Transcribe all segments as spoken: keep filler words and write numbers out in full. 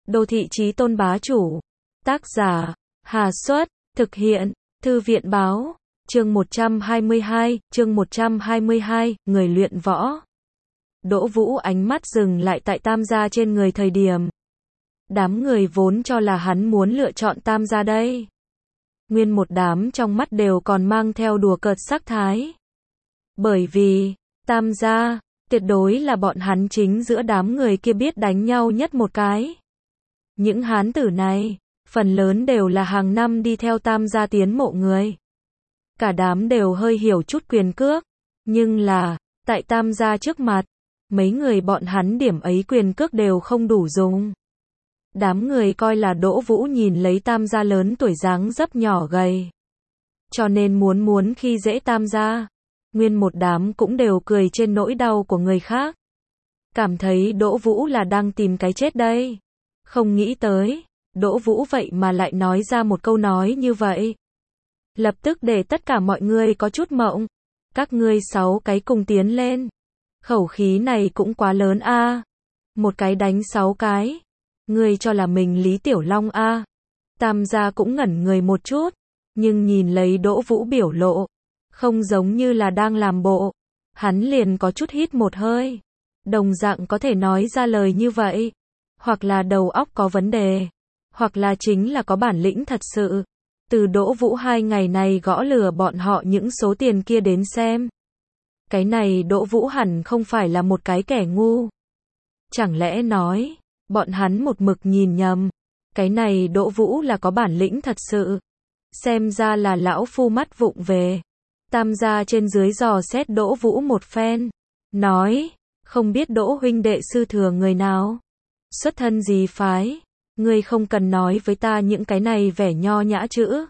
Đô thị chí tôn bá chủ. Tác giả, Hà Xuất, thực hiện, Thư viện báo, chương một trăm hai mươi hai, chương một trăm hai mươi hai, người luyện võ. Đỗ Vũ ánh mắt dừng lại tại Tam gia trên người thời điểm. Đám người vốn cho là hắn muốn lựa chọn Tam gia đây. Nguyên một đám trong mắt đều còn mang theo đùa cợt sắc thái. Bởi vì, Tam gia, tuyệt đối là bọn hắn chính giữa đám người kia biết đánh nhau nhất một cái. Những hán tử này, phần lớn đều là hàng năm đi theo Tam gia tiến mộ người. Cả đám đều hơi hiểu chút quyền cước, nhưng là, tại Tam gia trước mặt, mấy người bọn hắn điểm ấy quyền cước đều không đủ dùng. Đám người coi là Đỗ Vũ nhìn lấy Tam gia lớn tuổi dáng dấp nhỏ gầy, cho nên muốn muốn khi dễ Tam gia. Nguyên một đám cũng đều cười trên nỗi đau của người khác. Cảm thấy Đỗ Vũ là đang tìm cái chết đây. Không nghĩ tới, Đỗ Vũ vậy mà lại nói ra một câu nói như vậy. Lập tức để tất cả mọi người có chút mộng. Các ngươi sáu cái cùng tiến lên. Khẩu khí này cũng quá lớn a. Một cái đánh sáu cái. Ngươi cho là mình Lý Tiểu Long a. Tam gia cũng ngẩn người một chút, nhưng nhìn lấy Đỗ Vũ biểu lộ, không giống như là đang làm bộ. Hắn liền có chút hít một hơi. Đồng dạng có thể nói ra lời như vậy. Hoặc là đầu óc có vấn đề, hoặc là chính là có bản lĩnh thật sự. Từ Đỗ Vũ hai ngày này gõ lừa bọn họ những số tiền kia đến xem. Cái này Đỗ Vũ hẳn không phải là một cái kẻ ngu. Chẳng lẽ nói, bọn hắn một mực nhìn nhầm. Cái này Đỗ Vũ là có bản lĩnh thật sự. Xem ra là lão phu mắt vụng về. Tam gia trên dưới dò xét Đỗ Vũ một phen. Nói, không biết Đỗ huynh đệ sư thừa người nào? Xuất thân gì phái? Ngươi không cần nói với ta những cái này vẻ nho nhã chữ.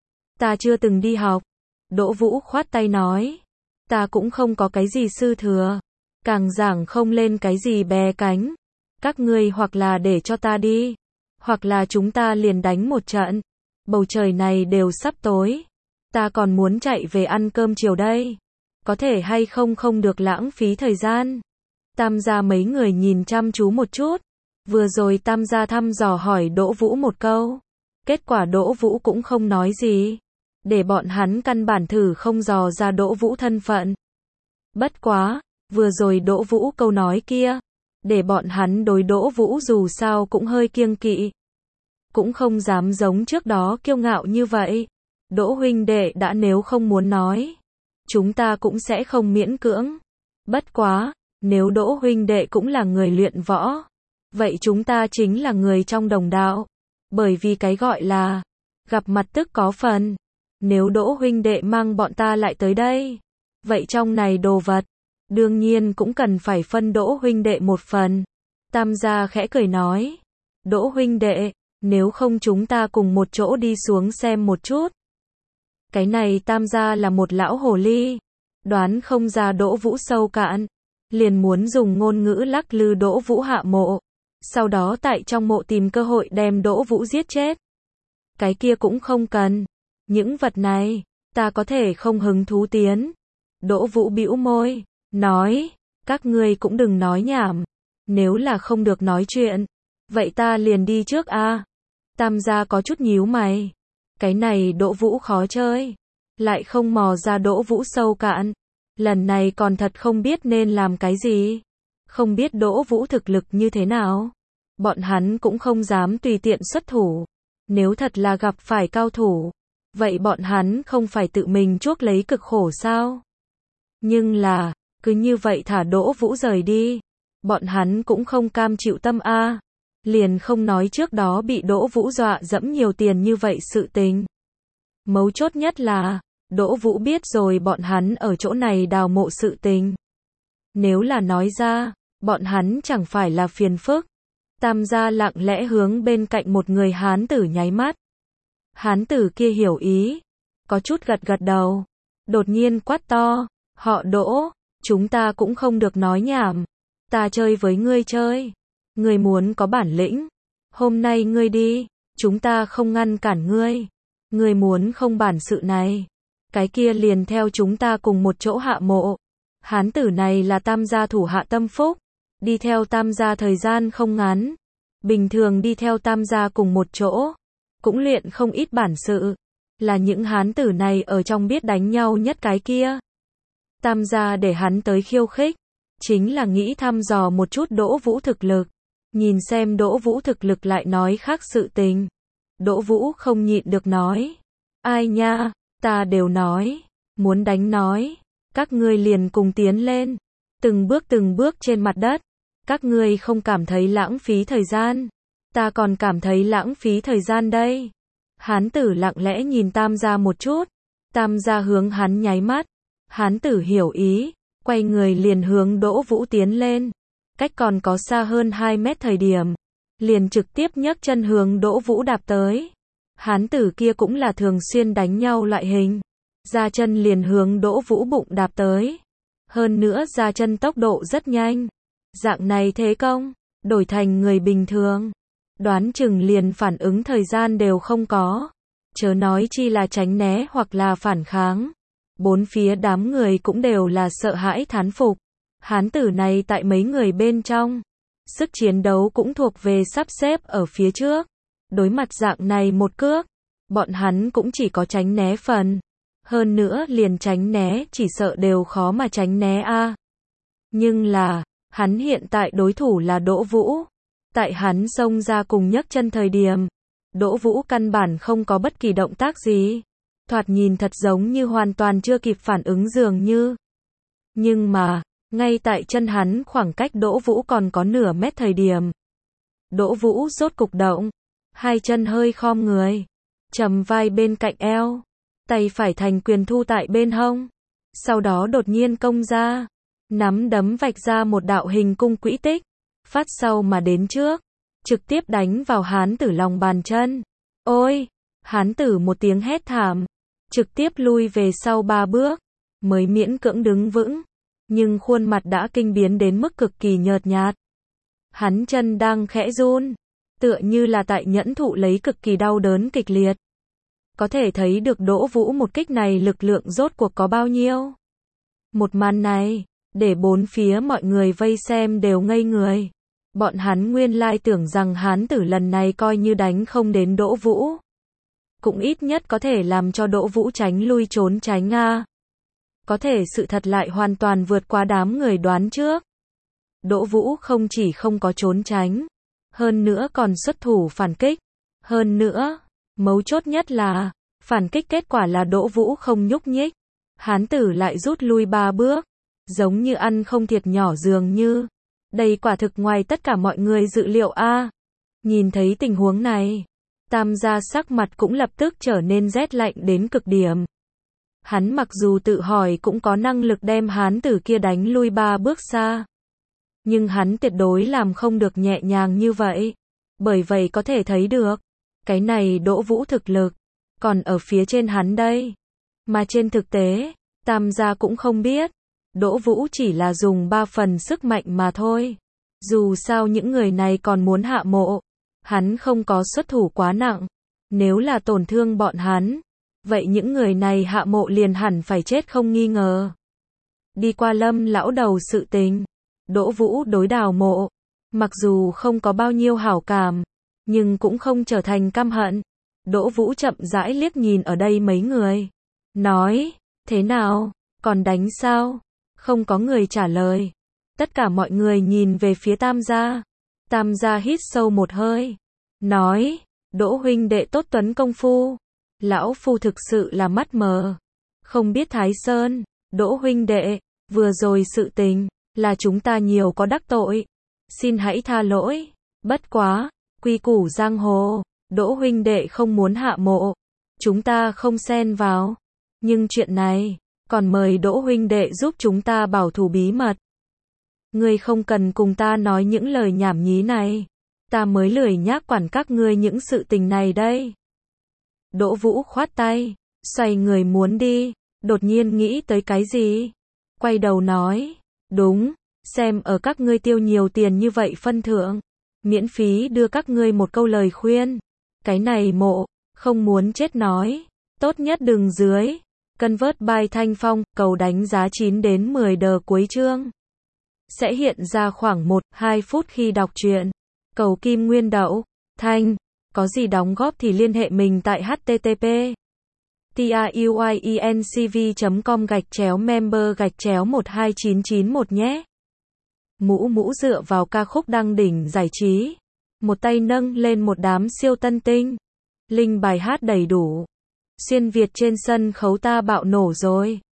Ta chưa từng đi học. Đỗ Vũ khoát tay nói. Ta cũng không có cái gì sư thừa. Càng giảng không lên cái gì bè cánh. Các ngươi hoặc là để cho ta đi. Hoặc là chúng ta liền đánh một trận. Bầu trời này đều sắp tối. Ta còn muốn chạy về ăn cơm chiều đây. Có thể hay không không được lãng phí thời gian. Tam gia mấy người nhìn chăm chú một chút. Vừa rồi Tam gia thăm dò hỏi Đỗ Vũ một câu. Kết quả Đỗ Vũ cũng không nói gì. Để bọn hắn căn bản thử không dò ra Đỗ Vũ thân phận. Bất quá, vừa rồi Đỗ Vũ câu nói kia. Để bọn hắn đối Đỗ Vũ dù sao cũng hơi kiêng kỵ. Cũng không dám giống trước đó kiêu ngạo như vậy. Đỗ huynh đệ đã nếu không muốn nói. Chúng ta cũng sẽ không miễn cưỡng. Bất quá, nếu Đỗ huynh đệ cũng là người luyện võ. Vậy chúng ta chính là người trong đồng đạo. Bởi vì cái gọi là gặp mặt tức có phần. Nếu Đỗ huynh đệ mang bọn ta lại tới đây, vậy trong này đồ vật, đương nhiên cũng cần phải phân Đỗ huynh đệ một phần. Tam gia khẽ cười nói. Đỗ huynh đệ, nếu không chúng ta cùng một chỗ đi xuống xem một chút. Cái này Tam gia là một lão hồ ly. Đoán không ra Đỗ Vũ sâu cạn. Liền muốn dùng ngôn ngữ lắc lư Đỗ Vũ hạ mộ. Sau đó tại trong mộ tìm cơ hội đem Đỗ Vũ giết chết. Cái kia cũng không cần. Những vật này, ta có thể không hứng thú tiến. Đỗ Vũ bĩu môi, nói, các ngươi cũng đừng nói nhảm. Nếu là không được nói chuyện, vậy ta liền đi trước a. Tam gia có chút nhíu mày. Cái này Đỗ Vũ khó chơi. Lại không mò ra Đỗ Vũ sâu cạn. Lần này còn thật không biết nên làm cái gì. Không biết Đỗ Vũ thực lực như thế nào. Bọn hắn cũng không dám tùy tiện xuất thủ. Nếu thật là gặp phải cao thủ, vậy bọn hắn không phải tự mình chuốc lấy cực khổ sao? Nhưng là, cứ như vậy thả Đỗ Vũ rời đi. Bọn hắn cũng không cam chịu tâm a. Liền không nói trước đó bị Đỗ Vũ dọa dẫm nhiều tiền như vậy sự tình. Mấu chốt nhất là, Đỗ Vũ biết rồi bọn hắn ở chỗ này đào mộ sự tình. Nếu là nói ra, bọn hắn chẳng phải là phiền phức. Tam gia lặng lẽ hướng bên cạnh một người hán tử nháy mắt. Hán tử kia hiểu ý, có chút gật gật đầu, đột nhiên quát to, họ Đỗ, chúng ta cũng không được nói nhảm, ta chơi với ngươi chơi, ngươi muốn có bản lĩnh, hôm nay ngươi đi, chúng ta không ngăn cản ngươi, ngươi muốn không bản sự này, cái kia liền theo chúng ta cùng một chỗ hạ mộ. Hán tử này là Tam gia thủ hạ tâm phúc. Đi theo Tam gia thời gian không ngắn, bình thường đi theo Tam gia cùng một chỗ, cũng luyện không ít bản sự, là những hán tử này ở trong biết đánh nhau nhất cái kia. Tam gia để hắn tới khiêu khích, chính là nghĩ thăm dò một chút Đỗ Vũ thực lực, nhìn xem Đỗ Vũ thực lực lại nói khác sự tình. Đỗ Vũ không nhịn được nói, ai nha, ta đều nói, muốn đánh nói, các ngươi liền cùng tiến lên, từng bước từng bước trên mặt đất, các ngươi không cảm thấy lãng phí thời gian, ta còn cảm thấy lãng phí thời gian đây. Hán tử lặng lẽ nhìn Tam gia một chút, Tam gia hướng hắn nháy mắt, hán tử hiểu ý, quay người liền hướng Đỗ Vũ tiến lên, cách còn có xa hơn hai mét thời điểm, liền trực tiếp nhấc chân hướng Đỗ Vũ đạp tới. Hán tử kia cũng là thường xuyên đánh nhau loại hình, ra chân liền hướng Đỗ Vũ bụng đạp tới, hơn nữa ra chân tốc độ rất nhanh, dạng này thế công, đổi thành người bình thường, đoán chừng liền phản ứng thời gian đều không có, chớ nói chi là tránh né hoặc là phản kháng. Bốn phía đám người cũng đều là sợ hãi thán phục, hán tử này tại mấy người bên trong, sức chiến đấu cũng thuộc về sắp xếp ở phía trước, đối mặt dạng này một cước, bọn hắn cũng chỉ có tránh né phần, hơn nữa liền tránh né chỉ sợ đều khó mà tránh né a. À. Nhưng là, hắn hiện tại đối thủ là Đỗ Vũ, tại hắn xông ra cùng nhấc chân thời điểm, Đỗ Vũ căn bản không có bất kỳ động tác gì, thoạt nhìn thật giống như hoàn toàn chưa kịp phản ứng dường như. Nhưng mà, ngay tại chân hắn khoảng cách Đỗ Vũ còn có nửa mét thời điểm, Đỗ Vũ rốt cục động, hai chân hơi khom người, chầm vai bên cạnh eo, tay phải thành quyền thu tại bên hông, sau đó đột nhiên công ra, nắm đấm vạch ra một đạo hình cung quỹ tích, phát sau mà đến trước, trực tiếp đánh vào hán tử lòng bàn chân. Ôi! Hán tử một tiếng hét thảm, trực tiếp lui về sau ba bước, mới miễn cưỡng đứng vững, nhưng khuôn mặt đã kinh biến đến mức cực kỳ nhợt nhạt. Hắn chân đang khẽ run, tựa như là tại nhẫn thụ lấy cực kỳ đau đớn kịch liệt. Có thể thấy được Đỗ Vũ một kích này lực lượng rốt cuộc có bao nhiêu. Một màn này, để bốn phía mọi người vây xem đều ngây người. Bọn hắn nguyên lai tưởng rằng hán tử lần này coi như đánh không đến Đỗ Vũ, cũng ít nhất có thể làm cho Đỗ Vũ tránh lui trốn tránh a. Có thể sự thật lại hoàn toàn vượt qua đám người đoán trước. Đỗ Vũ không chỉ không có trốn tránh, hơn nữa còn xuất thủ phản kích. Hơn nữa, mấu chốt nhất là, phản kích kết quả là Đỗ Vũ không nhúc nhích. Hán tử lại rút lui ba bước, giống như ăn không thiệt nhỏ dường như. Đây quả thực ngoài tất cả mọi người dự liệu a. Nhìn thấy tình huống này, Tam gia sắc mặt cũng lập tức trở nên rét lạnh đến cực điểm. Hắn mặc dù tự hỏi cũng có năng lực đem hán tử kia đánh lui ba bước xa, nhưng hắn tuyệt đối làm không được nhẹ nhàng như vậy. Bởi vậy có thể thấy được, cái này Đỗ Vũ thực lực, còn ở phía trên hắn đây. Mà trên thực tế, Tam gia cũng không biết, Đỗ Vũ chỉ là dùng ba phần sức mạnh mà thôi. Dù sao những người này còn muốn hạ mộ, hắn không có xuất thủ quá nặng. Nếu là tổn thương bọn hắn, vậy những người này hạ mộ liền hẳn phải chết không nghi ngờ. Đi qua Lâm lão đầu sự tình, Đỗ Vũ đối Đào Mộ, mặc dù không có bao nhiêu hảo cảm, nhưng cũng không trở thành căm hận. Đỗ Vũ chậm rãi liếc nhìn ở đây mấy người, nói, thế nào, còn đánh sao? Không có người trả lời. Tất cả mọi người nhìn về phía Tam gia. Tam gia hít sâu một hơi, nói, Đỗ huynh đệ tốt tuấn công phu. Lão phu thực sự là mắt mờ, không biết Thái Sơn. Đỗ huynh đệ, vừa rồi sự tình, là chúng ta nhiều có đắc tội. Xin hãy tha lỗi. Bất quá, quy củ giang hồ, Đỗ huynh đệ không muốn hạ mộ, chúng ta không xen vào. Nhưng chuyện này, còn mời Đỗ huynh đệ giúp chúng ta bảo thủ bí mật. Ngươi không cần cùng ta nói những lời nhảm nhí này, ta mới lười nhác quản các ngươi những sự tình này đây. Đỗ Vũ khoát tay, xoay người muốn đi, đột nhiên nghĩ tới cái gì, quay đầu nói, đúng, xem ở các ngươi tiêu nhiều tiền như vậy phân thượng, miễn phí đưa các ngươi một câu lời khuyên. Cái này mộ, không muốn chết nói, tốt nhất đừng dưới. Convert by Thanh Phong, cầu đánh giá chín đến mười đờ cuối chương. Sẽ hiện ra khoảng một đến hai phút khi đọc truyện. Cầu Kim Nguyên Đậu, Thanh, có gì đóng góp thì liên hệ mình tại h t t p truyencv chấm com gạch chéo member gạch chéo một hai chín chín một nhé. Mũ mũ dựa vào ca khúc đăng đỉnh giải trí. Một tay nâng lên một đám siêu tân tinh. Link bài hát đầy đủ. Xuyên Việt trên sân khấu ta bạo nổ rồi.